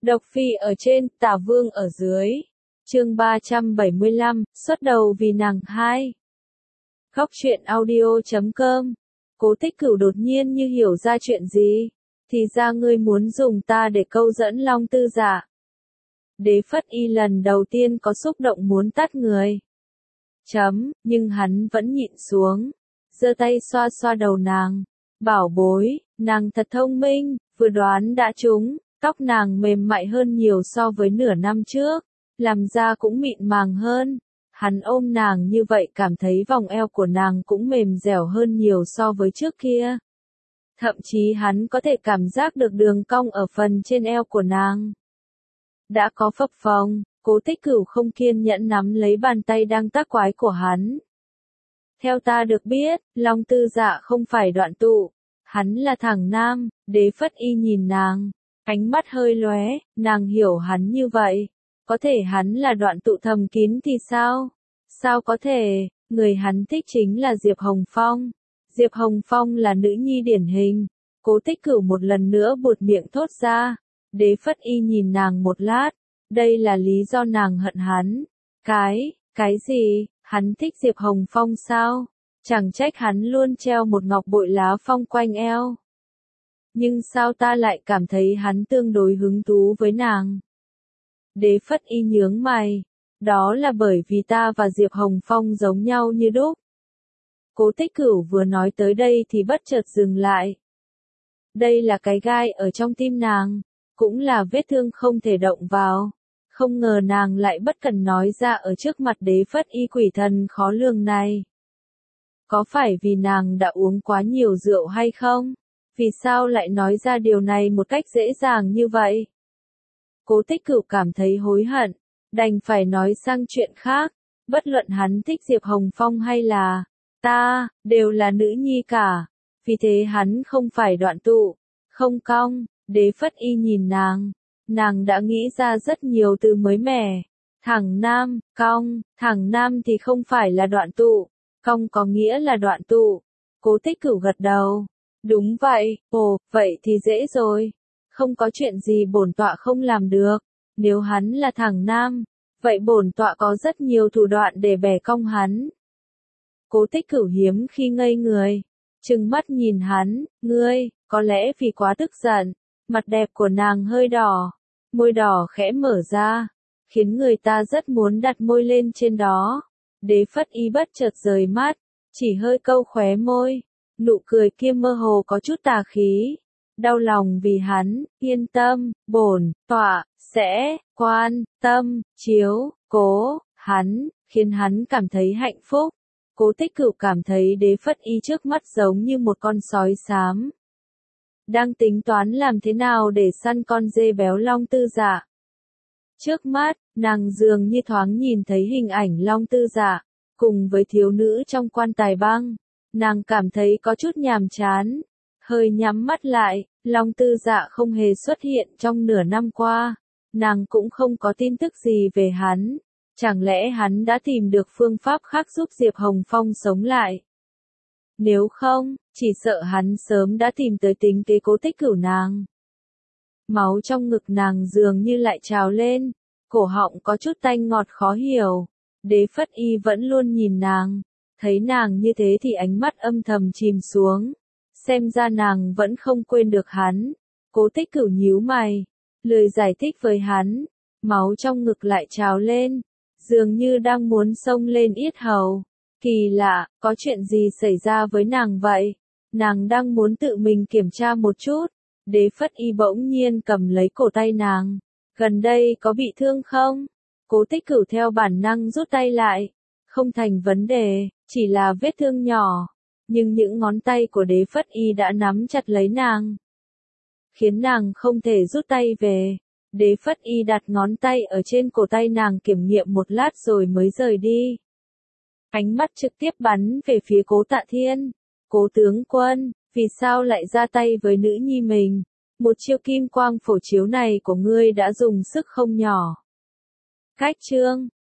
Độc Phi ở trên, Tả Vương ở dưới. Chương 375, xuất đầu vì nàng 2. Góc truyện audio.com. Cố Tích Cửu đột nhiên như hiểu ra chuyện gì. Thì ra ngươi muốn dùng ta để câu dẫn Long Tư Dạ. Đế Phất Y lần đầu tiên có xúc động muốn tát người. Nhưng hắn vẫn nhịn xuống. Giơ tay xoa xoa đầu nàng. Bảo bối, nàng thật thông minh, vừa đoán đã trúng. Tóc nàng mềm mại hơn nhiều so với nửa năm trước, làm da cũng mịn màng hơn. Hắn ôm nàng như vậy cảm thấy vòng eo của nàng cũng mềm dẻo hơn nhiều so với trước kia. Thậm chí hắn có thể cảm giác được đường cong ở phần trên eo của nàng. Đã có phập phồng, Cố Tích Cửu không kiên nhẫn nắm lấy bàn tay đang tác quái của hắn. Theo ta được biết, Long Tư Dạ không phải đoạn tụ, hắn là thẳng nam. Đế Phất Y nhìn nàng. Ánh mắt hơi lóe, nàng hiểu hắn như vậy. Có thể hắn là đoạn tụ thầm kín thì sao? Sao có thể, người hắn thích chính là Diệp Hồng Phong. Diệp Hồng Phong là nữ nhi điển hình. Cố Tích Cửu một lần nữa buột miệng thốt ra. Đế Phất Y nhìn nàng một lát. Đây là lý do nàng hận hắn. Cái gì, hắn thích Diệp Hồng Phong sao? Chẳng trách hắn luôn treo một ngọc bội lá phong quanh eo. Nhưng sao ta lại cảm thấy hắn tương đối hứng thú với nàng? Đế Phất Y nhướng mày. Đó là bởi vì ta và Diệp Hồng Phong giống nhau như đúc. Cố Tích Cửu vừa nói tới đây thì bất chợt dừng lại. Đây là cái gai ở trong tim nàng, cũng là vết thương không thể động vào. Không ngờ nàng lại bất cần nói ra ở trước mặt Đế Phất Y quỷ thần khó lường này. Có phải vì nàng đã uống quá nhiều rượu hay không? Vì sao lại nói ra điều này một cách dễ dàng như vậy? Cố Tích Cửu cảm thấy hối hận, đành phải nói sang chuyện khác. Bất luận hắn thích Diệp Hồng Phong hay là ta, đều là nữ nhi cả. Vì thế hắn không phải đoạn tụ, không cong. Đế Phất Y nhìn nàng. Nàng đã nghĩ ra rất nhiều từ mới mẻ. Thẳng nam, cong, thẳng nam thì không phải là đoạn tụ. Cong có nghĩa là đoạn tụ. Cố Tích Cửu gật đầu. Đúng vậy, vậy thì dễ rồi. Không có chuyện gì bổn tọa không làm được. Nếu hắn là thẳng nam, vậy bổn tọa có rất nhiều thủ đoạn để bẻ cong hắn. Cố Tích Cửu hiếm khi ngây người, trừng mắt nhìn hắn. Ngươi, có lẽ vì quá tức giận, mặt đẹp của nàng hơi đỏ, môi đỏ khẽ mở ra, khiến người ta rất muốn đặt môi lên trên đó. Đế Phất Y bất chợt rời mắt, chỉ hơi câu khóe môi. Nụ cười kia mơ hồ có chút tà khí. Đau lòng vì hắn, yên tâm, bổn tọa sẽ quan tâm, chiếu cố hắn, khiến hắn cảm thấy hạnh phúc. Cố Tích Cửu cảm thấy Đế Phất Y trước mắt giống như một con sói xám. Đang tính toán làm thế nào để săn con dê béo Long Tư Dạ. Trước mắt, nàng dường như thoáng nhìn thấy hình ảnh Long Tư Dạ, cùng với thiếu nữ trong quan tài băng. Nàng cảm thấy có chút nhàm chán, hơi nhắm mắt lại. Long Tư Dạ không hề xuất hiện trong nửa năm qua, nàng cũng không có tin tức gì về hắn. Chẳng lẽ hắn đã tìm được phương pháp khác giúp Diệp Hồng Phong sống lại? Nếu không, chỉ sợ hắn sớm đã tìm tới tính kế Cố Tích Cửu nàng. Máu trong ngực nàng dường như lại trào lên, cổ họng có chút tanh ngọt khó hiểu. Đế Phất Y vẫn luôn nhìn nàng. Thấy nàng như thế thì ánh mắt âm thầm chìm xuống. Xem ra nàng vẫn không quên được hắn. Cố Tích Cửu nhíu mày, lười giải thích với hắn. Máu trong ngực lại trào lên, dường như đang muốn xông lên yết hầu. Kỳ lạ, có chuyện gì xảy ra với nàng vậy? Nàng đang muốn tự mình kiểm tra một chút. Đế Phất Y bỗng nhiên cầm lấy cổ tay nàng. Gần đây có bị thương không? Cố Tích Cửu theo bản năng rút tay lại. Không thành vấn đề, chỉ là vết thương nhỏ. Nhưng những ngón tay của Đế Phất Y đã nắm chặt lấy nàng, khiến nàng không thể rút tay về. Đế Phất Y đặt ngón tay ở trên cổ tay nàng kiểm nghiệm một lát rồi mới rời đi. Ánh mắt trực tiếp bắn về phía Cố Tạ Thiên. Cố tướng quân, vì sao lại ra tay với nữ nhi mình? Một chiêu kim quang phổ chiếu này của ngươi đã dùng sức không nhỏ. Cách chương